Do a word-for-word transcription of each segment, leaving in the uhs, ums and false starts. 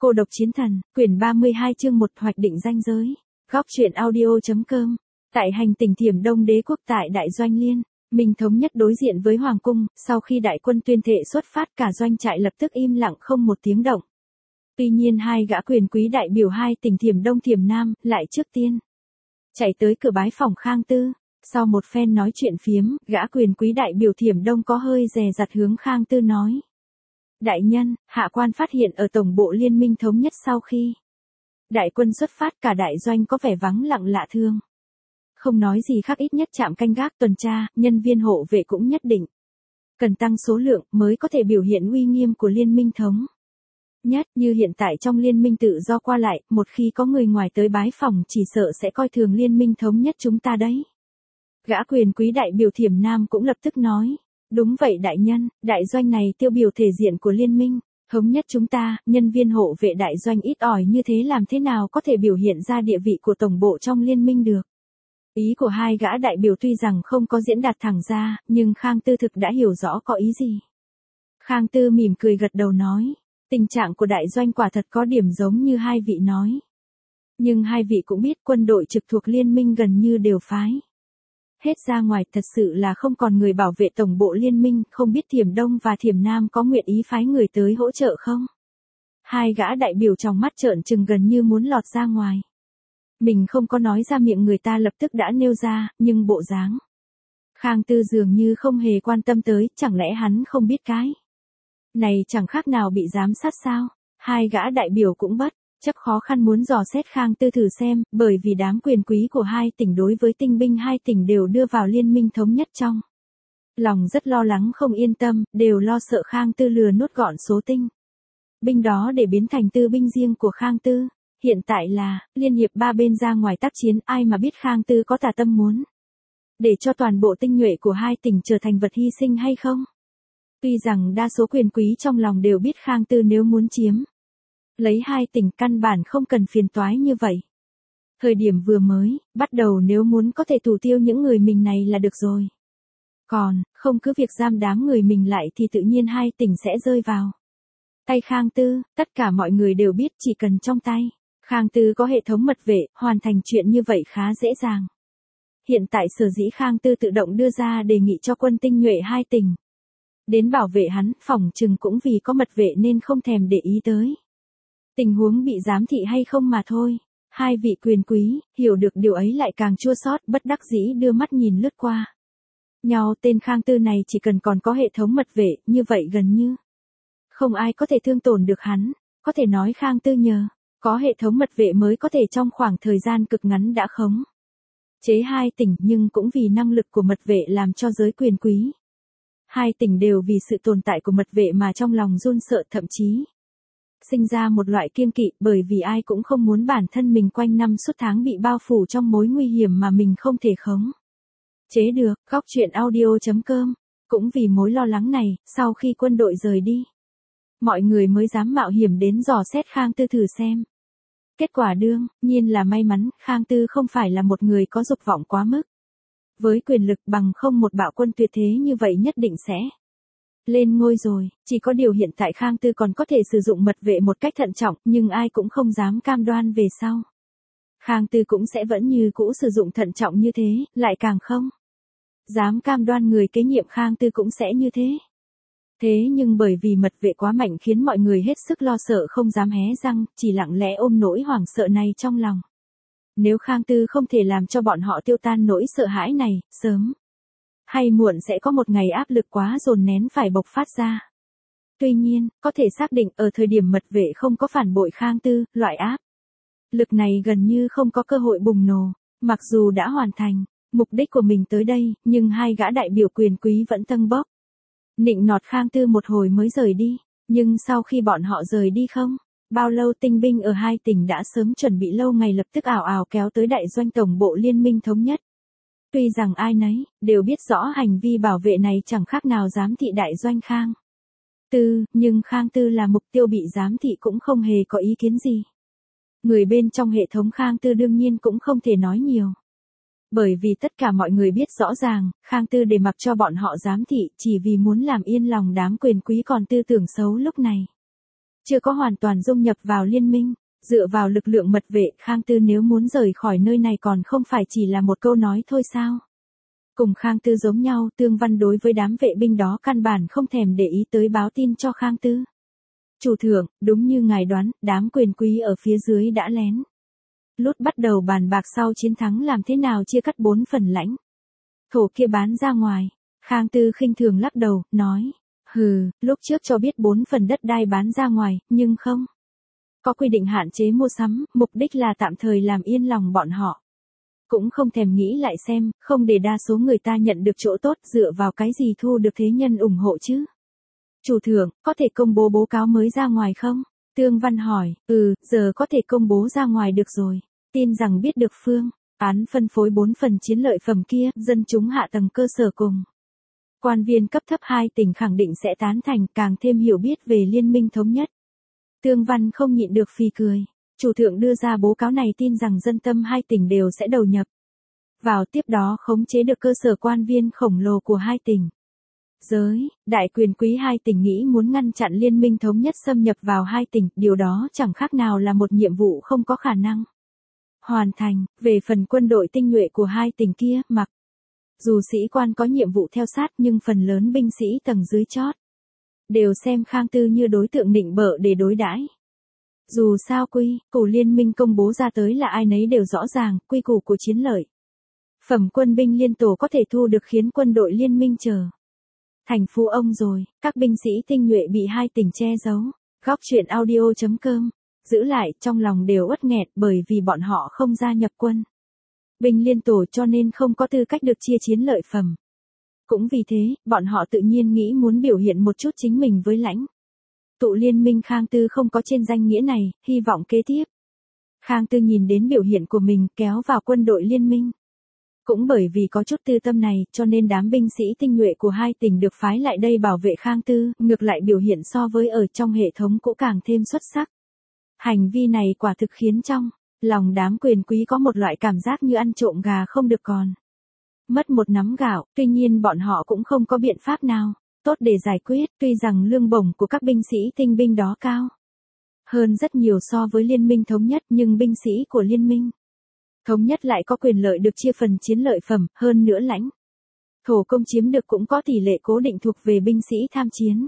Cô độc chiến thần, quyển ba mươi hai chương một hoạch định ranh giới. Góc truyện audio.com. Tại hành tỉnh Thiểm Đông Đế quốc tại Đại Doanh Liên, Minh thống nhất đối diện với Hoàng cung, sau khi đại quân tuyên thệ xuất phát cả doanh trại lập tức im lặng không một tiếng động. Tuy nhiên hai gã quyền quý đại biểu hai tỉnh Thiểm Đông Thiểm Nam lại trước tiên chạy tới cửa bái phòng Khang Tư. Sau một phen nói chuyện phiếm, gã quyền quý đại biểu Thiểm Đông có hơi dè dặt hướng Khang Tư nói. Đại nhân, hạ quan phát hiện ở tổng bộ liên minh thống nhất sau khi đại quân xuất phát cả đại doanh có vẻ vắng lặng lạ thường. Không nói gì khác, ít nhất trạm canh gác tuần tra, nhân viên hộ vệ cũng nhất định cần tăng số lượng mới có thể biểu hiện uy nghiêm của liên minh thống nhất. Như hiện tại trong liên minh tự do qua lại, một khi có người ngoài tới bái phòng chỉ sợ sẽ coi thường liên minh thống nhất chúng ta đấy. Gã quyền quý đại biểu Thiểm Nam cũng lập tức nói. Đúng vậy đại nhân, đại doanh này tiêu biểu thể diện của liên minh thống nhất chúng ta, nhân viên hộ vệ đại doanh ít ỏi như thế làm thế nào có thể biểu hiện ra địa vị của tổng bộ trong liên minh được. Ý của hai gã đại biểu tuy rằng không có diễn đạt thẳng ra, nhưng Khang Tư thực đã hiểu rõ có ý gì. Khang Tư mỉm cười gật đầu nói, tình trạng của đại doanh quả thật có điểm giống như hai vị nói. Nhưng hai vị cũng biết quân đội trực thuộc liên minh gần như đều phái hết ra ngoài, thật sự là không còn người bảo vệ tổng bộ liên minh, không biết Thiểm Đông và Thiểm Nam có nguyện ý phái người tới hỗ trợ không? Hai gã đại biểu trong mắt trợn trừng gần như muốn lọt ra ngoài. Mình không có nói ra miệng người ta lập tức đã nêu ra, nhưng bộ dáng Khang Tư dường như không hề quan tâm tới, chẳng lẽ hắn không biết cái này chẳng khác nào bị giám sát sao? Hai gã đại biểu cũng bất chấp khó khăn muốn dò xét Khang Tư thử xem, bởi vì đám quyền quý của hai tỉnh đối với tinh binh hai tỉnh đều đưa vào liên minh thống nhất trong lòng rất lo lắng không yên tâm, đều lo sợ Khang Tư lừa nuốt gọn số tinh binh đó để biến thành tư binh riêng của Khang Tư. Hiện tại là liên hiệp ba bên ra ngoài tác chiến, ai mà biết Khang Tư có tà tâm muốn để cho toàn bộ tinh nhuệ của hai tỉnh trở thành vật hy sinh hay không. Tuy rằng đa số quyền quý trong lòng đều biết Khang Tư nếu muốn chiếm lấy hai tỉnh căn bản không cần phiền toái như vậy. Thời điểm vừa mới bắt đầu nếu muốn có thể thủ tiêu những người mình này là được rồi. Còn không cứ việc giam đám người mình lại thì tự nhiên hai tỉnh sẽ rơi vào tay Khang Tư. Tất cả mọi người đều biết chỉ cần trong tay Khang Tư có hệ thống mật vệ, hoàn thành chuyện như vậy khá dễ dàng. Hiện tại sở dĩ Khang Tư tự động đưa ra đề nghị cho quân tinh nhuệ hai tỉnh đến bảo vệ hắn, phỏng chừng cũng vì có mật vệ nên không thèm để ý tới tình huống bị giám thị hay không mà thôi. Hai vị quyền quý hiểu được điều ấy lại càng chua xót, bất đắc dĩ đưa mắt nhìn lướt qua nhau. Tên Khang Tư này chỉ cần còn có hệ thống mật vệ, như vậy gần như không ai có thể thương tổn được hắn. Có thể nói Khang Tư nhờ có hệ thống mật vệ mới có thể trong khoảng thời gian cực ngắn đã khống chế hai tỉnh, nhưng cũng vì năng lực của mật vệ làm cho giới quyền quý hai tỉnh đều vì sự tồn tại của mật vệ mà trong lòng run sợ, thậm chí sinh ra một loại kiêng kỵ, bởi vì ai cũng không muốn bản thân mình quanh năm suốt tháng bị bao phủ trong mối nguy hiểm mà mình không thể khống chế được. Góc truyện audio.com. Cũng vì mối lo lắng này, sau khi quân đội rời đi, mọi người mới dám mạo hiểm đến dò xét Khang Tư thử xem. Kết quả đương nhiên là may mắn, Khang Tư không phải là một người có dục vọng quá mức với quyền lực, bằng không một bạo quân tuyệt thế như vậy nhất định sẽ lên ngôi rồi. Chỉ có điều hiện tại Khang Tư còn có thể sử dụng mật vệ một cách thận trọng, nhưng ai cũng không dám cam đoan về sau Khang Tư cũng sẽ vẫn như cũ sử dụng thận trọng như thế, lại càng không dám cam đoan người kế nhiệm Khang Tư cũng sẽ như thế. Thế nhưng bởi vì mật vệ quá mạnh khiến mọi người hết sức lo sợ không dám hé răng, chỉ lặng lẽ ôm nỗi hoảng sợ này trong lòng. Nếu Khang Tư không thể làm cho bọn họ tiêu tan nỗi sợ hãi này, sớm hay muộn sẽ có một ngày áp lực quá dồn nén phải bộc phát ra. Tuy nhiên, có thể xác định ở thời điểm mật vệ không có phản bội Khang Tư, loại áp lực này gần như không có cơ hội bùng nổ. Mặc dù đã hoàn thành mục đích của mình tới đây, nhưng hai gã đại biểu quyền quý vẫn tâng bốc nịnh nọt Khang Tư một hồi mới rời đi. Nhưng sau khi bọn họ rời đi không bao lâu, tinh binh ở hai tỉnh đã sớm chuẩn bị lâu ngày lập tức ảo ảo kéo tới đại doanh tổng bộ liên minh thống nhất. Tuy rằng ai nấy đều biết rõ hành vi bảo vệ này chẳng khác nào giám thị đại doanh Khang Tư, nhưng Khang Tư là mục tiêu bị giám thị cũng không hề có ý kiến gì. Người bên trong hệ thống Khang Tư đương nhiên cũng không thể nói nhiều. Bởi vì tất cả mọi người biết rõ ràng, Khang Tư để mặc cho bọn họ giám thị chỉ vì muốn làm yên lòng đám quyền quý còn tư tưởng xấu lúc này. chưa có hoàn toàn dung nhập vào liên minh. Dựa vào lực lượng mật vệ, Khang Tư nếu muốn rời khỏi nơi này còn không phải chỉ là một câu nói thôi sao? Cùng Khang Tư giống nhau, Tương Văn đối với đám vệ binh đó căn bản không thèm để ý tới báo tin cho Khang Tư. Chủ thượng, đúng như ngài đoán, đám quyền quý ở phía dưới đã lén lút bắt đầu bàn bạc sau chiến thắng làm thế nào chia cắt bốn phần lãnh thổ kia bán ra ngoài. Khang Tư khinh thường lắc đầu, nói, hừ, lúc trước cho biết bốn phần đất đai bán ra ngoài, nhưng không có quy định hạn chế mua sắm, mục đích là tạm thời làm yên lòng bọn họ. Cũng không thèm nghĩ lại xem, không để đa số người ta nhận được chỗ tốt dựa vào cái gì thu được thế nhân ủng hộ chứ. Chủ thượng, có thể công bố báo cáo mới ra ngoài không? Tương Văn hỏi, ừ, giờ có thể công bố ra ngoài được rồi. Tin rằng biết được phương án phân phối bốn phần chiến lợi phẩm kia, dân chúng hạ tầng cơ sở cùng quan viên cấp thấp hai tỉnh khẳng định sẽ tán thành, càng thêm hiểu biết về liên minh thống nhất. Tương Văn không nhịn được phì cười. Chủ thượng đưa ra báo cáo này tin rằng dân tâm hai tỉnh đều sẽ đầu nhập vào, tiếp đó khống chế được cơ sở quan viên khổng lồ của hai tỉnh. Giới, đại quyền quý hai tỉnh nghĩ muốn ngăn chặn liên minh thống nhất xâm nhập vào hai tỉnh, điều đó chẳng khác nào là một nhiệm vụ không có khả năng hoàn thành. Về phần quân đội tinh nhuệ của hai tỉnh kia, mặc dù sĩ quan có nhiệm vụ theo sát nhưng phần lớn binh sĩ tầng dưới chót đều xem Khang Tư như đối tượng nịnh bợ để đối đãi. Dù sao quy củ liên minh công bố ra tới là ai nấy đều rõ ràng, quy củ của chiến lợi phẩm quân binh liên tổ có thể thu được khiến quân đội liên minh trở thành phú ông rồi. Các binh sĩ tinh nhuệ bị hai tỉnh che giấu. Góc truyện audio chấm com giữ lại, trong lòng đều uất nghẹt bởi vì bọn họ không gia nhập quân binh liên tổ cho nên không có tư cách được chia chiến lợi phẩm. Cũng vì thế, bọn họ tự nhiên nghĩ muốn biểu hiện một chút chính mình với lãnh tụ liên minh. Khang Tư không có trên danh nghĩa này, hy vọng kế tiếp Khang Tư nhìn đến biểu hiện của mình kéo vào quân đội liên minh. Cũng bởi vì có chút tư tâm này, cho nên đám binh sĩ tinh nhuệ của hai tỉnh được phái lại đây bảo vệ Khang Tư, ngược lại biểu hiện so với ở trong hệ thống cũ càng thêm xuất sắc. Hành vi này quả thực khiến trong lòng đám quyền quý có một loại cảm giác như ăn trộm gà không được còn mất một nắm gạo, tuy nhiên bọn họ cũng không có biện pháp nào tốt để giải quyết. Tuy rằng lương bổng của các binh sĩ tinh binh đó cao hơn rất nhiều so với liên minh thống nhất, nhưng binh sĩ của liên minh thống nhất lại có quyền lợi được chia phần chiến lợi phẩm, hơn nữa lãnh thổ công chiếm được cũng có tỷ lệ cố định thuộc về binh sĩ tham chiến.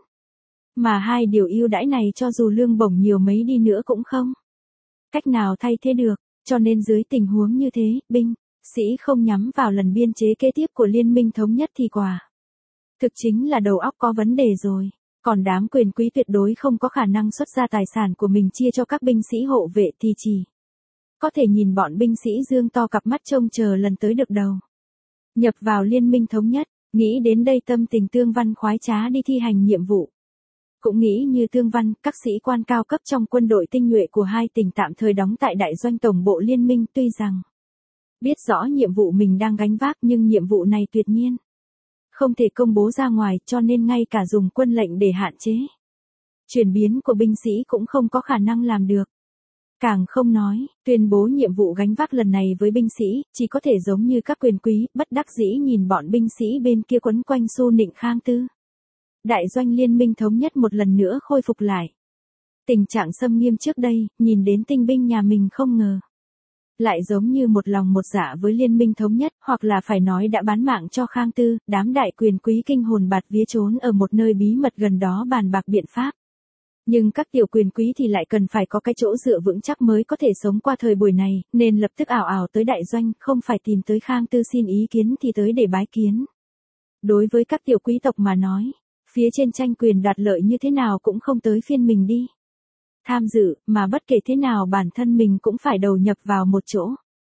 Mà hai điều ưu đãi này cho dù lương bổng nhiều mấy đi nữa cũng không cách nào thay thế được, cho nên dưới tình huống như thế, binh sĩ không nhắm vào lần biên chế kế tiếp của liên minh thống nhất thì quả thực chính là đầu óc có vấn đề rồi. Còn đám quyền quý tuyệt đối không có khả năng xuất ra tài sản của mình chia cho các binh sĩ hộ vệ thì chỉ có thể nhìn bọn binh sĩ dương to cặp mắt trông chờ lần tới được đầu nhập vào liên minh thống nhất. Nghĩ đến đây tâm tình Tương Văn khoái trá đi thi hành nhiệm vụ. Cũng nghĩ như Tương Văn, các sĩ quan cao cấp trong quân đội tinh nhuệ của hai tỉnh tạm thời đóng tại đại doanh tổng bộ liên minh, tuy rằng biết rõ nhiệm vụ mình đang gánh vác nhưng nhiệm vụ này tuyệt nhiên không thể công bố ra ngoài, cho nên ngay cả dùng quân lệnh để hạn chế chuyển biến của binh sĩ cũng không có khả năng làm được. Càng không nói, tuyên bố nhiệm vụ gánh vác lần này với binh sĩ, chỉ có thể giống như các quyền quý, bất đắc dĩ nhìn bọn binh sĩ bên kia quấn quanh xu nịnh Khang Tư. Đại doanh liên minh thống nhất một lần nữa khôi phục lại tình trạng xâm nghiêm trước đây, nhìn đến tinh binh nhà mình không ngờ lại giống như một lòng một dạ với liên minh thống nhất, hoặc là phải nói đã bán mạng cho Khang Tư. Đám đại quyền quý kinh hồn bạt vía trốn ở một nơi bí mật gần đó bàn bạc biện pháp. Nhưng các tiểu quyền quý thì lại cần phải có cái chỗ dựa vững chắc mới có thể sống qua thời buổi này, nên lập tức ảo ảo tới đại doanh, không phải tìm tới Khang Tư xin ý kiến thì tới để bái kiến. Đối với các tiểu quý tộc mà nói, phía trên tranh quyền đoạt lợi như thế nào cũng không tới phiên mình đi tham dự, mà bất kể thế nào bản thân mình cũng phải đầu nhập vào một chỗ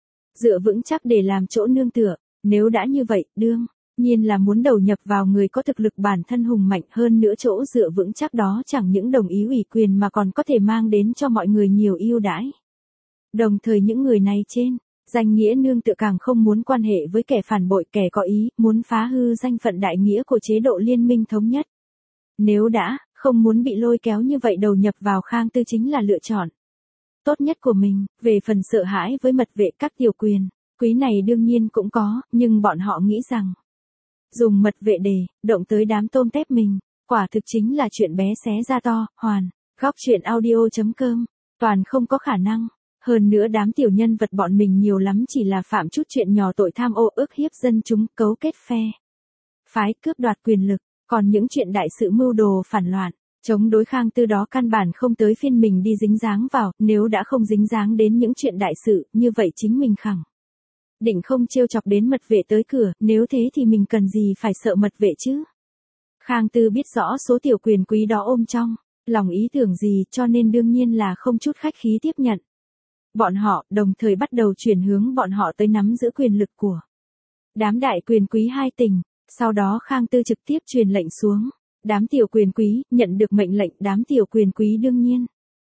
dựa vững chắc để làm chỗ nương tựa. Nếu đã như vậy, đương nhiên là muốn đầu nhập vào người có thực lực bản thân hùng mạnh, hơn nữa chỗ dựa vững chắc đó chẳng những đồng ý ủy quyền mà còn có thể mang đến cho mọi người nhiều ưu đãi. Đồng thời những người này trên danh nghĩa nương tựa càng không muốn quan hệ với kẻ phản bội, kẻ có ý muốn phá hư danh phận đại nghĩa của chế độ liên minh thống nhất. Nếu đã không muốn bị lôi kéo như vậy, đầu nhập vào Khang Tư chính là lựa chọn tốt nhất của mình. Về phần sợ hãi với mật vệ, các tiểu quyền quý này đương nhiên cũng có, nhưng bọn họ nghĩ rằng dùng mật vệ để động tới đám tôm tép mình, quả thực chính là chuyện bé xé ra to, hoàn Góc truyện audio chấm com, toàn không có khả năng. Hơn nữa đám tiểu nhân vật bọn mình nhiều lắm chỉ là phạm chút chuyện nhỏ tội tham ô ức hiếp dân chúng, cấu kết phe phái cướp đoạt quyền lực, còn những chuyện đại sự mưu đồ phản loạn, chống đối Khang Tư đó căn bản không tới phiên mình đi dính dáng vào, nếu đã không dính dáng đến những chuyện đại sự, như vậy chính mình khẳng định không trêu chọc đến mật vệ tới cửa, nếu thế thì mình cần gì phải sợ mật vệ chứ. Khang Tư biết rõ số tiểu quyền quý đó ôm trong lòng ý tưởng gì, cho nên đương nhiên là không chút khách khí tiếp nhận bọn họ, đồng thời bắt đầu chuyển hướng bọn họ tới nắm giữ quyền lực của đám đại quyền quý hai tỉnh. Sau đó Khang Tư trực tiếp truyền lệnh xuống. Đám tiểu quyền quý, nhận được mệnh lệnh, đám tiểu quyền quý đương nhiên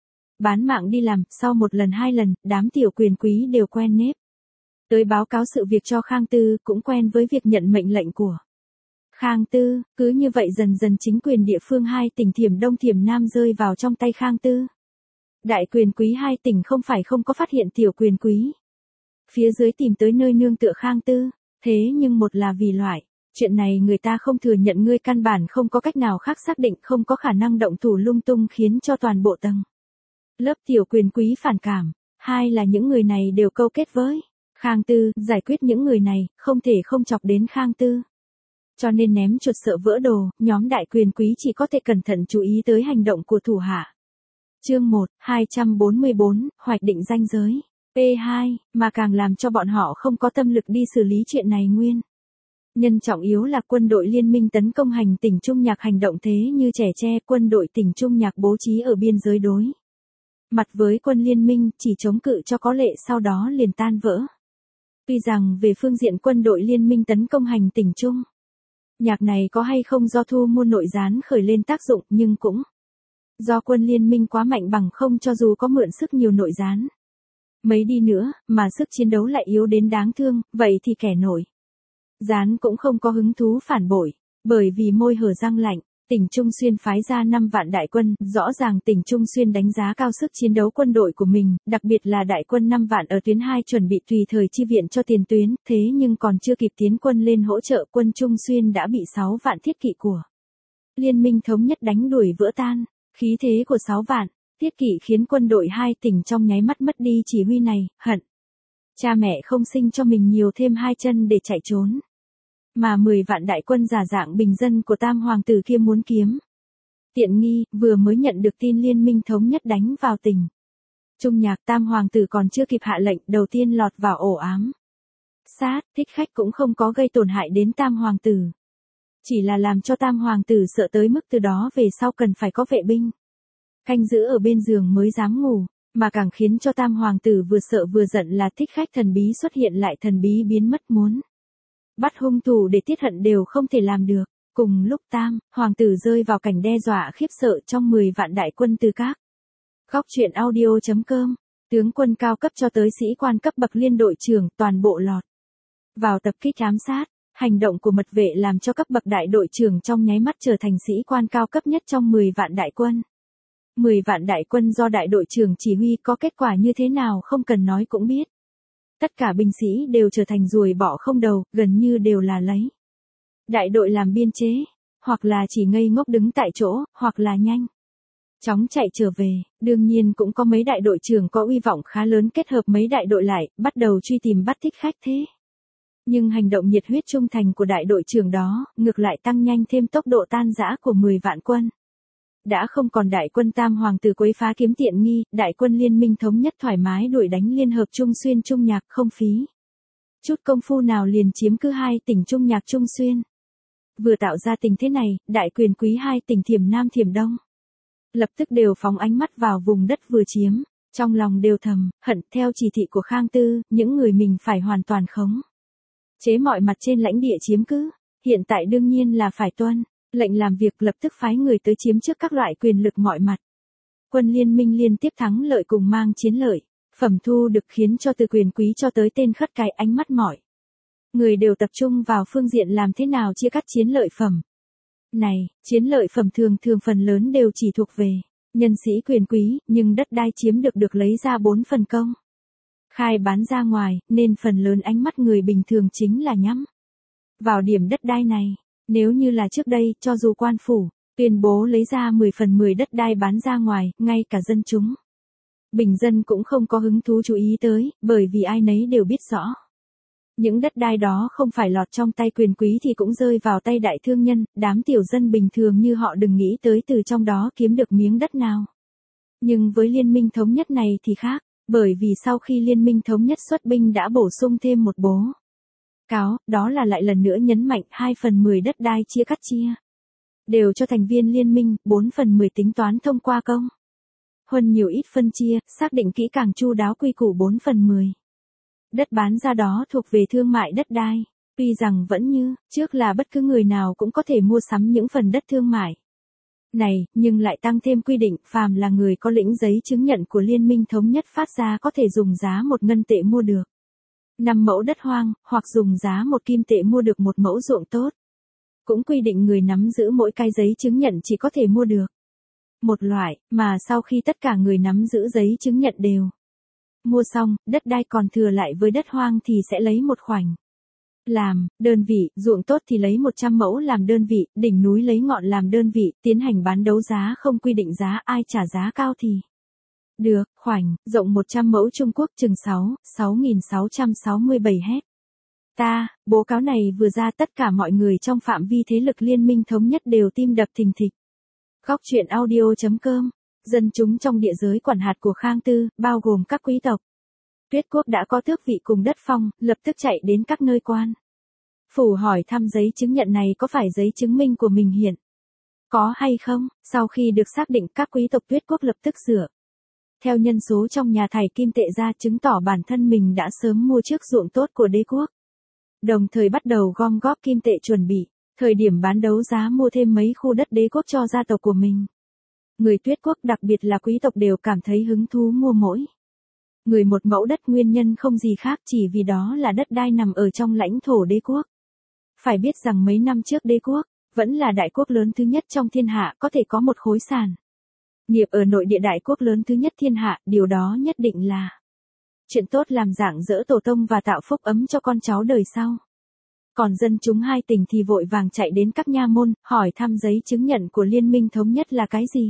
bán mạng đi làm. Sau một lần hai lần, đám tiểu quyền quý đều quen nếp tới báo cáo sự việc cho Khang Tư, cũng quen với việc nhận mệnh lệnh của Khang Tư. Cứ như vậy dần dần chính quyền địa phương hai tỉnh Thiểm Đông Thiểm Nam rơi vào trong tay Khang Tư. Đại quyền quý hai tỉnh không phải không có phát hiện tiểu quyền quý phía dưới tìm tới nơi nương tựa Khang Tư, thế nhưng một là vì loại chuyện này người ta không thừa nhận, ngươi căn bản không có cách nào khác xác định, không có khả năng động thủ lung tung khiến cho toàn bộ tầng lớp tiểu quyền quý phản cảm. Hai là những người này đều câu kết với Khang Tư, giải quyết những người này, không thể không chọc đến Khang Tư. Cho nên ném chuột sợ vỡ đồ, nhóm đại quyền quý chỉ có thể cẩn thận chú ý tới hành động của thủ hạ. Chương một, hai trăm bốn mươi bốn, hoạch định ranh giới. P hai, mà càng làm cho bọn họ không có tâm lực đi xử lý chuyện này nguyên nhân trọng yếu là quân đội liên minh tấn công hành tỉnh Trung Nhạc hành động thế như trẻ tre. Quân đội tỉnh Trung Nhạc bố trí ở biên giới đối mặt với quân liên minh, chỉ chống cự cho có lệ, sau đó liền tan vỡ. Tuy rằng về phương diện quân đội liên minh tấn công hành tỉnh Trung Nhạc này có hay không do thu mua nội gián khởi lên tác dụng, nhưng cũng do quân liên minh quá mạnh, bằng không cho dù có mượn sức nhiều nội gián mấy đi nữa, mà sức chiến đấu lại yếu đến đáng thương, vậy thì kẻ nổi gián cũng không có hứng thú phản bội. Bởi vì môi hở răng lạnh, tỉnh Trung Xuyên phái ra năm vạn đại quân, rõ ràng tỉnh Trung Xuyên đánh giá cao sức chiến đấu quân đội của mình, đặc biệt là đại quân năm vạn ở tuyến hai chuẩn bị tùy thời chi viện cho tiền tuyến, thế nhưng còn chưa kịp tiến quân lên hỗ trợ, quân Trung Xuyên đã bị sáu vạn thiết kỵ của liên minh thống nhất đánh đuổi vỡ tan. Khí thế của sáu vạn thiết kỵ khiến quân đội hai tỉnh trong nháy mắt mất đi chỉ huy này, hận cha mẹ không sinh cho mình nhiều thêm hai chân để chạy trốn. Mà mười vạn đại quân giả dạng bình dân của Tam Hoàng tử kia muốn kiếm tiện nghi, vừa mới nhận được tin liên minh thống nhất đánh vào tỉnh Trung Nhạc, Tam Hoàng tử còn chưa kịp hạ lệnh, đầu tiên lọt vào ổ ám sát. Thích Khách cũng không có gây tổn hại đến Tam Hoàng tử, chỉ là làm cho Tam Hoàng tử sợ tới mức từ đó về sau cần phải có vệ binh canh giữ ở bên giường mới dám ngủ. Mà càng khiến cho Tam Hoàng tử vừa sợ vừa giận là Thích Khách thần bí xuất hiện lại thần bí biến mất, muốn bắt hung thủ để tiết hận đều không thể làm được. Cùng lúc Tam Hoàng tử rơi vào cảnh đe dọa khiếp sợ trong mười vạn đại quân từ các góc truyện audio chấm com, tướng quân cao cấp cho tới sĩ quan cấp bậc liên đội trưởng toàn bộ lọt vào tập kích ám sát. Hành động của mật vệ làm cho cấp bậc đại đội trưởng trong nháy mắt trở thành sĩ quan cao cấp nhất trong mười vạn đại quân. mười vạn đại quân do đại đội trưởng chỉ huy, có kết quả như thế nào không cần nói cũng biết. Tất cả binh sĩ đều trở thành ruồi bọ không đầu, gần như đều là lấy đại đội làm biên chế, hoặc là chỉ ngây ngốc đứng tại chỗ, hoặc là nhanh chóng chạy trở về. Đương nhiên cũng có mấy đại đội trưởng có uy vọng khá lớn kết hợp mấy đại đội lại, bắt đầu truy tìm bắt Thích Khách thế. Nhưng hành động nhiệt huyết trung thành của đại đội trưởng đó, ngược lại tăng nhanh thêm tốc độ tan rã của mười vạn quân. Đã không còn đại quân Tam Hoàng tử quấy phá kiếm tiện nghi, đại quân liên minh thống nhất thoải mái đuổi đánh liên hợp Trung Xuyên Trung Nhạc, không phí chút công phu nào liền chiếm cứ hai tỉnh Trung Nhạc Trung Xuyên. Vừa tạo ra tình thế này, đại quyền quý hai tỉnh Thiểm Nam Thiểm Đông lập tức đều phóng ánh mắt vào vùng đất vừa chiếm, trong lòng đều thầm hận. Theo chỉ thị của Khang Tư, những người mình phải hoàn toàn khống chế mọi mặt trên lãnh địa chiếm cứ, hiện tại đương nhiên là phải tuân lệnh làm việc, lập tức phái người tới chiếm trước các loại quyền lực mọi mặt. Quân liên minh liên tiếp thắng lợi cùng mang chiến lợi phẩm thu được khiến cho từ quyền quý cho tới tên khất cái ánh mắt mọi người đều tập trung vào phương diện làm thế nào chia cắt chiến lợi phẩm này. Chiến lợi phẩm thường thường phần lớn đều chỉ thuộc về nhân sĩ quyền quý, nhưng đất đai chiếm được được lấy ra bốn phần công khai bán ra ngoài, nên phần lớn ánh mắt người bình thường chính là nhắm vào điểm đất đai này. Nếu như là trước đây, cho dù quan phủ tuyên bố lấy ra mười phần mười đất đai bán ra ngoài, ngay cả dân chúng. Bình dân cũng không có hứng thú chú ý tới, bởi vì ai nấy đều biết rõ. Những đất đai đó không phải lọt trong tay quyền quý thì cũng rơi vào tay đại thương nhân, đám tiểu dân bình thường như họ đừng nghĩ tới từ trong đó kiếm được miếng đất nào. Nhưng với Liên minh Thống nhất này thì khác, bởi vì sau khi Liên minh Thống nhất xuất binh đã bổ sung thêm một bố cáo, đó là lại lần nữa nhấn mạnh hai phần mười đất đai chia cắt chia. Đều cho thành viên liên minh, bốn phần mười tính toán thông qua công. Huân nhiều ít phân chia, xác định kỹ càng chu đáo quy củ bốn phần mười. Đất bán ra đó thuộc về thương mại đất đai, tuy rằng vẫn như trước là bất cứ người nào cũng có thể mua sắm những phần đất thương mại này, nhưng lại tăng thêm quy định phàm là người có lĩnh giấy chứng nhận của Liên minh Thống nhất phát ra có thể dùng giá một ngân tệ mua được năm mẫu đất hoang, hoặc dùng giá một kim tệ mua được một mẫu ruộng tốt. Cũng quy định người nắm giữ mỗi cái giấy chứng nhận chỉ có thể mua được một loại, mà sau khi tất cả người nắm giữ giấy chứng nhận đều mua xong, đất đai còn thừa lại với đất hoang thì sẽ lấy một khoảnh làm đơn vị, ruộng tốt thì lấy một trăm mẫu làm đơn vị, đỉnh núi lấy ngọn làm đơn vị, tiến hành bán đấu giá không quy định giá, ai trả giá cao thì được. Khoảnh rộng một trăm mẫu Trung Quốc chừng sáu, sáu nghìn sáu trăm sáu mươi bảy héc ta. Báo cáo này vừa ra, tất cả mọi người trong phạm vi thế lực Liên minh Thống nhất đều tim đập thình thịch. Góc truyện audio chấm com. Dân chúng trong địa giới quản hạt của Khang Tư, bao gồm các quý tộc Tuyết quốc đã có tước vị cùng đất phong, lập tức chạy đến các nơi quan phủ hỏi thăm giấy chứng nhận này có phải giấy chứng minh của mình hiện có hay không. Sau khi được xác định, các quý tộc Tuyết quốc lập tức dựa theo nhân số trong nhà thải kim tệ ra, chứng tỏ bản thân mình đã sớm mua trước ruộng tốt của đế quốc. Đồng thời bắt đầu gom góp kim tệ chuẩn bị thời điểm bán đấu giá mua thêm mấy khu đất đế quốc cho gia tộc của mình. Người Tuyết quốc, đặc biệt là quý tộc, đều cảm thấy hứng thú mua mỗi người một mẫu đất, nguyên nhân không gì khác chỉ vì đó là đất đai nằm ở trong lãnh thổ đế quốc. Phải biết rằng mấy năm trước đế quốc vẫn là đại quốc lớn thứ nhất trong thiên hạ, có thể có một khối sản nghiệp ở nội địa đại quốc lớn thứ nhất thiên hạ, điều đó nhất định là chuyện tốt, làm rạng rỡ tổ tông và tạo phúc ấm cho con cháu đời sau. Còn dân chúng hai tỉnh thì vội vàng chạy đến các nha môn, hỏi thăm giấy chứng nhận của Liên minh Thống nhất là cái gì.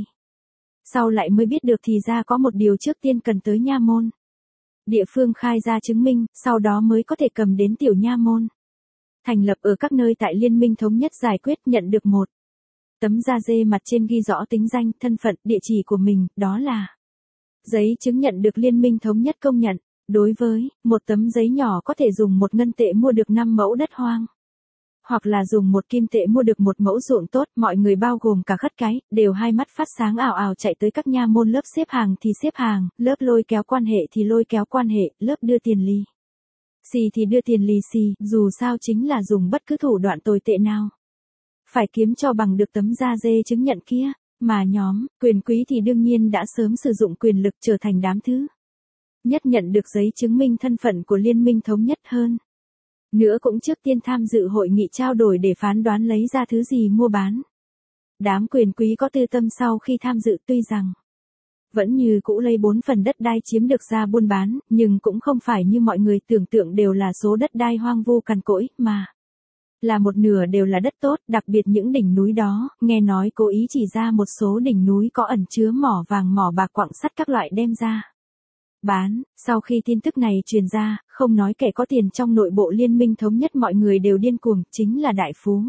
Sau lại mới biết được thì ra có một điều trước tiên cần tới nha môn địa phương khai ra chứng minh, sau đó mới có thể cầm đến tiểu nha môn thành lập ở các nơi tại Liên minh Thống nhất giải quyết, nhận được một tấm da dê mặt trên ghi rõ tính danh, thân phận, địa chỉ của mình, đó là giấy chứng nhận được Liên minh Thống nhất công nhận. Đối với một tấm giấy nhỏ có thể dùng một ngân tệ mua được năm mẫu đất hoang, hoặc là dùng một kim tệ mua được một mẫu ruộng tốt, mọi người bao gồm cả khất cái, đều hai mắt phát sáng ảo ảo chạy tới các nha môn, lớp xếp hàng thì xếp hàng, lớp lôi kéo quan hệ thì lôi kéo quan hệ, lớp đưa tiền lì xì thì đưa tiền lì xì, dù sao chính là dùng bất cứ thủ đoạn tồi tệ nào phải kiếm cho bằng được tấm da dê chứng nhận kia. Mà nhóm quyền quý thì đương nhiên đã sớm sử dụng quyền lực trở thành đám thứ nhất nhận được giấy chứng minh thân phận của Liên minh Thống nhất, hơn nữa cũng trước tiên tham dự hội nghị trao đổi để phán đoán lấy ra thứ gì mua bán. Đám quyền quý có tư tâm sau khi tham dự tuy rằng vẫn như cũ lấy bốn phần đất đai chiếm được ra buôn bán, nhưng cũng không phải như mọi người tưởng tượng đều là số đất đai hoang vu cằn cỗi, mà là một nửa đều là đất tốt, đặc biệt những đỉnh núi đó, nghe nói cố ý chỉ ra một số đỉnh núi có ẩn chứa mỏ vàng, mỏ bạc, quặng sắt các loại đem ra bán. Sau khi tin tức này truyền ra, không nói kẻ có tiền trong nội bộ Liên minh Thống nhất, mọi người đều điên cuồng, chính là đại phú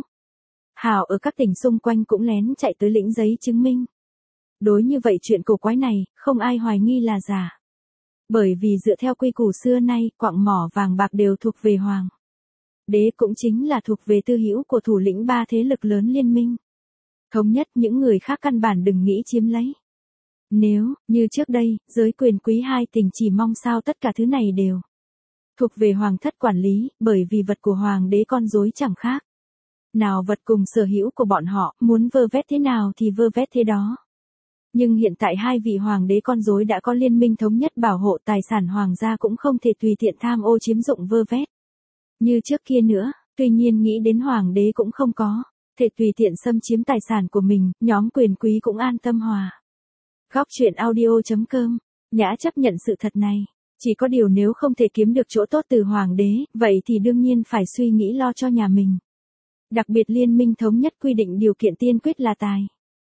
hào ở các tỉnh xung quanh cũng lén chạy tới lĩnh giấy chứng minh. Đối như vậy chuyện cổ quái này, không ai hoài nghi là giả. Bởi vì dựa theo quy củ xưa nay, quặng mỏ vàng bạc đều thuộc về hoàng đế, cũng chính là thuộc về tư hữu của thủ lĩnh ba thế lực lớn Liên minh Thống nhất, những người khác căn bản đừng nghĩ chiếm lấy. Nếu, như trước đây, giới quyền quý hai tỉnh chỉ mong sao tất cả thứ này đều thuộc về hoàng thất quản lý, bởi vì vật của hoàng đế con rối chẳng khác nào vật cùng sở hữu của bọn họ, muốn vơ vét thế nào thì vơ vét thế đó. Nhưng hiện tại hai vị hoàng đế con rối đã có Liên minh Thống nhất bảo hộ, tài sản hoàng gia cũng không thể tùy tiện tham ô chiếm dụng vơ vét như trước kia nữa. Tuy nhiên nghĩ đến hoàng đế cũng không có thể tùy tiện xâm chiếm tài sản của mình, nhóm quyền quý cũng an tâm hòa. Góc truyện audio chấm com. Nhã chấp nhận sự thật này. Chỉ có điều nếu không thể kiếm được chỗ tốt từ hoàng đế, vậy thì đương nhiên phải suy nghĩ lo cho nhà mình. Đặc biệt Liên minh Thống nhất quy định điều kiện tiên quyết là tài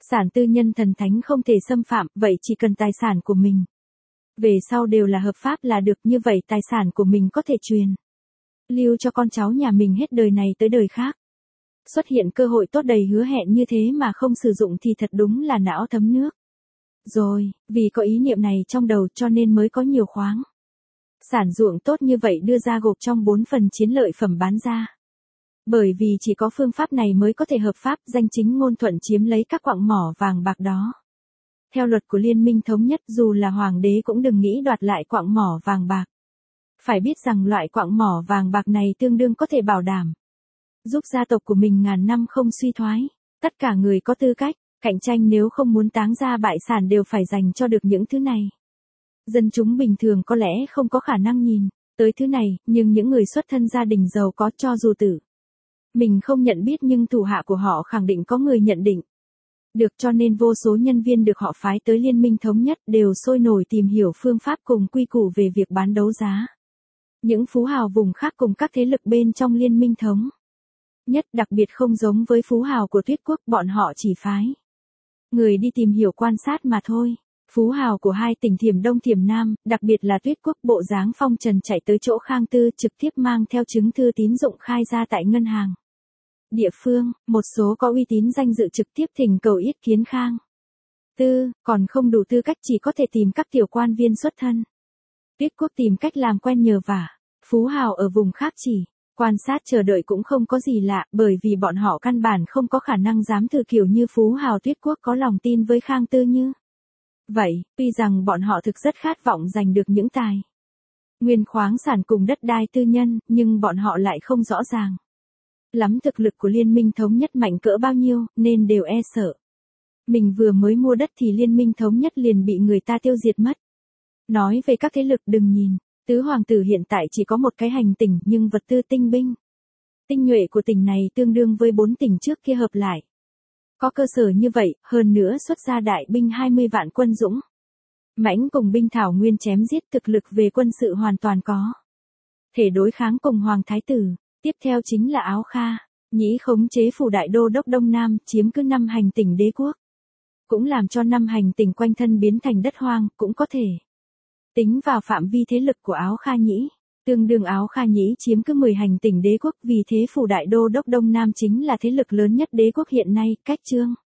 Sản tư nhân thần thánh không thể xâm phạm, vậy chỉ cần tài sản của mình về sau đều là hợp pháp là được, như vậy tài sản của mình có thể truyền lưu cho con cháu nhà mình hết đời này tới đời khác. Xuất hiện cơ hội tốt đầy hứa hẹn như thế mà không sử dụng thì thật đúng là não thấm nước. Rồi, vì có ý niệm này trong đầu cho nên mới có nhiều khoáng sản ruộng tốt như vậy đưa ra gộp trong bốn phần chiến lợi phẩm bán ra. Bởi vì chỉ có phương pháp này mới có thể hợp pháp danh chính ngôn thuận chiếm lấy các quặng mỏ vàng bạc đó. Theo luật của Liên minh thống nhất, dù là hoàng đế cũng đừng nghĩ đoạt lại quặng mỏ vàng bạc. Phải biết rằng loại quặng mỏ vàng bạc này tương đương có thể bảo đảm giúp gia tộc của mình ngàn năm không suy thoái. Tất cả người có tư cách cạnh tranh nếu không muốn táng ra bại sản đều phải dành cho được những thứ này. Dân chúng bình thường có lẽ không có khả năng nhìn tới thứ này, nhưng những người xuất thân gia đình giàu có cho dù tử mình không nhận biết nhưng thủ hạ của họ khẳng định có người nhận định được, cho nên vô số nhân viên được họ phái tới Liên minh thống nhất đều sôi nổi tìm hiểu phương pháp cùng quy củ về việc bán đấu giá. Những phú hào vùng khác cùng các thế lực bên trong Liên minh thống nhất đặc biệt không giống với phú hào của Tuyết Quốc, bọn họ chỉ phái người đi tìm hiểu quan sát mà thôi. Phú hào của hai tỉnh Thiểm Đông Thiểm Nam, đặc biệt là Tuyết Quốc, bộ dáng phong trần chạy tới chỗ Khang Tư trực tiếp mang theo chứng thư tín dụng khai ra tại ngân hàng địa phương. Một số có uy tín danh dự trực tiếp thỉnh cầu yết kiến Khang Tư, còn không đủ tư cách chỉ có thể tìm các tiểu quan viên xuất thân Tuyết Quốc tìm cách làm quen nhờ vả. Phú hào ở vùng khác chỉ quan sát chờ đợi cũng không có gì lạ, bởi vì bọn họ căn bản không có khả năng dám thử kiểu như phú hào Tuyết Quốc có lòng tin với Khang Tư như vậy. Tuy rằng bọn họ thực rất khát vọng giành được những tài nguyên khoáng sản cùng đất đai tư nhân, nhưng bọn họ lại không rõ ràng lắm thực lực của Liên minh thống nhất mạnh cỡ bao nhiêu, nên đều e sợ mình vừa mới mua đất thì Liên minh thống nhất liền bị người ta tiêu diệt mất. Nói về các thế lực, đừng nhìn tứ hoàng tử hiện tại chỉ có một cái hành tỉnh, nhưng vật tư tinh binh tinh nhuệ của tỉnh này tương đương với bốn tỉnh trước kia hợp lại. Có cơ sở như vậy, hơn nữa xuất ra đại binh hai mươi vạn quân dũng mãnh cùng binh thảo nguyên chém giết, thực lực về quân sự hoàn toàn có thể đối kháng cùng Hoàng Thái Tử. Tiếp theo chính là Áo Kha, Nhĩ khống chế phủ đại đô đốc Đông Nam, chiếm cứ năm hành tỉnh đế quốc, cũng làm cho năm hành tỉnh quanh thân biến thành đất hoang, cũng có thể tính vào phạm vi thế lực của Áo Kha Nhĩ. Tương đương Áo Kha Nhĩ chiếm cứ mười hành tỉnh đế quốc, vì thế phủ đại đô đốc Đông Nam chính là thế lực lớn nhất đế quốc hiện nay. Cách Trương